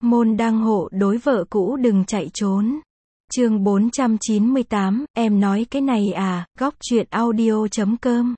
Môn đăng hộ đối vợ cũ đừng chạy trốn. Chương 498, em nói cái này à, góc truyện audio.com.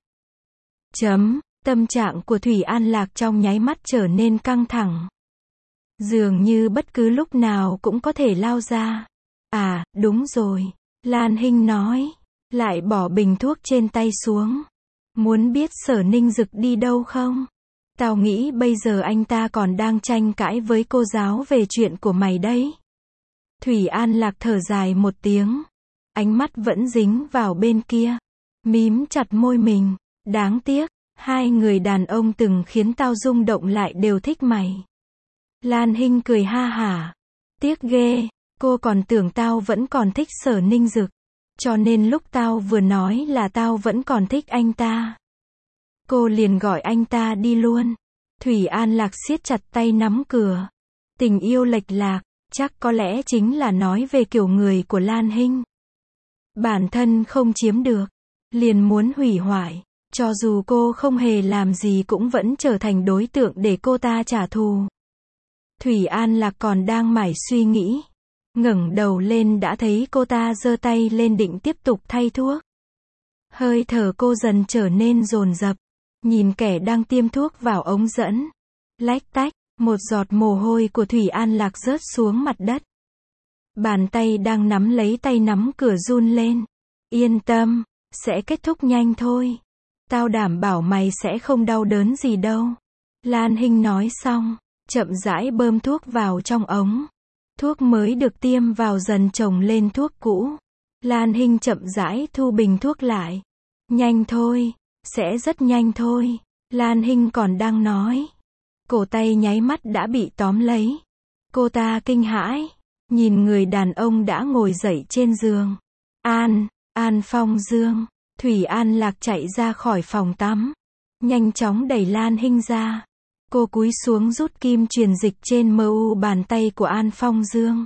Tâm trạng của Thủy An Lạc trong nháy mắt trở nên căng thẳng. Dường như bất cứ lúc nào cũng có thể lao ra. À, đúng rồi. Lan Hinh nói. Lại bỏ bình thuốc trên tay xuống. Muốn biết Sở Ninh Dực đi đâu không? Tao nghĩ bây giờ anh ta còn đang tranh cãi với cô giáo về chuyện của mày đấy. Thủy An Lạc thở dài một tiếng. Ánh mắt vẫn dính vào bên kia. Mím chặt môi mình. Đáng tiếc, hai người đàn ông từng khiến tao rung động lại đều thích mày. Lan Hinh cười ha hả. Tiếc ghê, cô còn tưởng tao vẫn còn thích Sở Ninh Dực. Cho nên lúc tao vừa nói là tao vẫn còn thích anh ta, cô liền gọi anh ta đi luôn. Thủy An Lạc siết chặt tay nắm cửa. Tình yêu lệch lạc, chắc có lẽ chính là nói về kiểu người của Lan Hinh. Bản thân không chiếm được, liền muốn hủy hoại. Cho dù cô không hề làm gì cũng vẫn trở thành đối tượng để cô ta trả thù. Thủy An Lạc còn đang mải suy nghĩ. Ngẩng đầu lên đã thấy cô ta giơ tay lên định tiếp tục thay thuốc. Hơi thở cô dần trở nên dồn dập. Nhìn kẻ đang tiêm thuốc vào ống dẫn. Lách tách, một giọt mồ hôi của Thủy An Lạc rớt xuống mặt đất. Bàn tay đang nắm lấy tay nắm cửa run lên. Yên tâm, sẽ kết thúc nhanh thôi. Tao đảm bảo mày sẽ không đau đớn gì đâu. Lan Hinh nói xong, chậm rãi bơm thuốc vào trong ống. Thuốc mới được tiêm vào dần chồng lên thuốc cũ. Lan Hinh chậm rãi thu bình thuốc lại. Nhanh thôi, sẽ rất nhanh thôi. Lan Hinh còn đang nói. Cổ tay nháy mắt đã bị tóm lấy. Cô ta kinh hãi, nhìn người đàn ông đã ngồi dậy trên giường. An Phong Dương. Thủy An Lạc chạy ra khỏi phòng tắm. Nhanh chóng đẩy Lan Hinh ra. Cô cúi xuống rút kim truyền dịch trên mu bàn tay của An Phong Dương.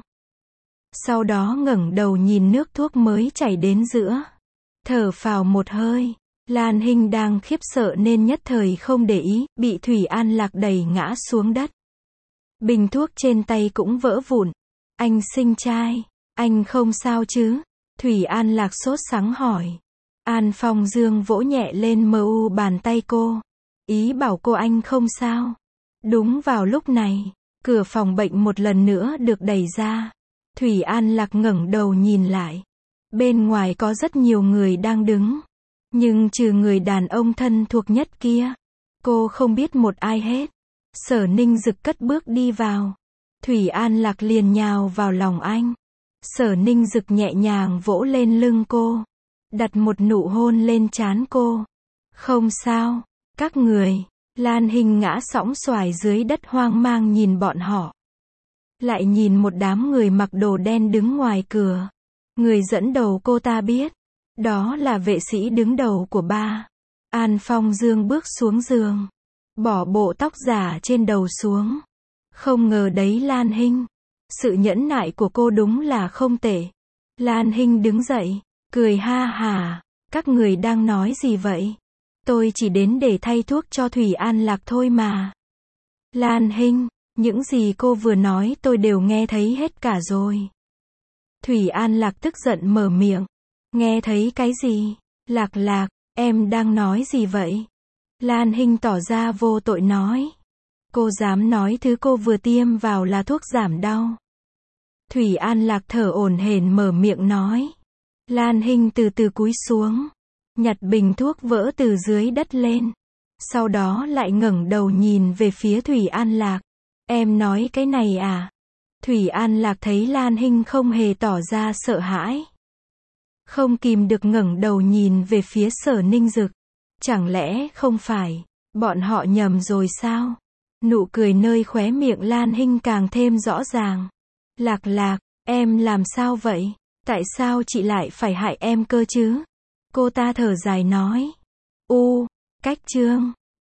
Sau đó ngẩng đầu nhìn nước thuốc mới chảy đến giữa. Thở phào một hơi. Lan Hinh đang khiếp sợ nên nhất thời không để ý, bị Thủy An Lạc đẩy ngã xuống đất. Bình thuốc trên tay cũng vỡ vụn. Anh sinh trai, anh không sao chứ? Thủy An Lạc sốt sắng hỏi. An Phong Dương vỗ nhẹ lên mu bàn tay cô. Ý bảo cô anh không sao. Đúng vào lúc này, cửa phòng bệnh một lần nữa được đẩy ra. Thủy An Lạc ngẩng đầu nhìn lại. Bên ngoài có rất nhiều người đang đứng. Nhưng trừ người đàn ông thân thuộc nhất kia, cô không biết một ai hết. Sở Ninh Dực cất bước đi vào. Thủy An Lạc liền nhào vào lòng anh. Sở Ninh Dực nhẹ nhàng vỗ lên lưng cô. Đặt một nụ hôn lên trán cô. Không sao, các người. Lan Hinh ngã sõng xoài dưới đất hoang mang nhìn bọn họ. Lại nhìn một đám người mặc đồ đen đứng ngoài cửa. Người dẫn đầu cô ta biết. Đó là vệ sĩ đứng đầu của ba. An Phong Dương bước xuống giường. Bỏ bộ tóc giả trên đầu xuống. Không ngờ đấy Lan Hinh. Sự nhẫn nại của cô đúng là không tệ. Lan Hinh đứng dậy, cười ha hả. Các người đang nói gì vậy? Tôi chỉ đến để thay thuốc cho Thủy An Lạc thôi mà. Lan Hinh, những gì cô vừa nói tôi đều nghe thấy hết cả rồi. Thủy An Lạc tức giận mở miệng. Nghe thấy cái gì? Lạc Lạc, em đang nói gì vậy? Lan Hinh tỏ ra vô tội nói. Cô dám nói thứ cô vừa tiêm vào là thuốc giảm đau. Thủy An Lạc thở hổn hển mở miệng nói. Lan Hinh từ từ cúi xuống. Nhặt bình thuốc vỡ từ dưới đất lên. Sau đó lại ngẩng đầu nhìn về phía Thủy An Lạc. Em nói cái này à? Thủy An Lạc thấy Lan Hinh không hề tỏ ra sợ hãi. Không kìm được ngẩng đầu nhìn về phía Sở Ninh Dực. Chẳng lẽ không phải, bọn họ nhầm rồi sao? Nụ cười nơi khóe miệng Lan Hinh càng thêm rõ ràng. Lạc Lạc, em làm sao vậy? Tại sao chị lại phải hại em cơ chứ? Cô ta thở dài nói. Cách chương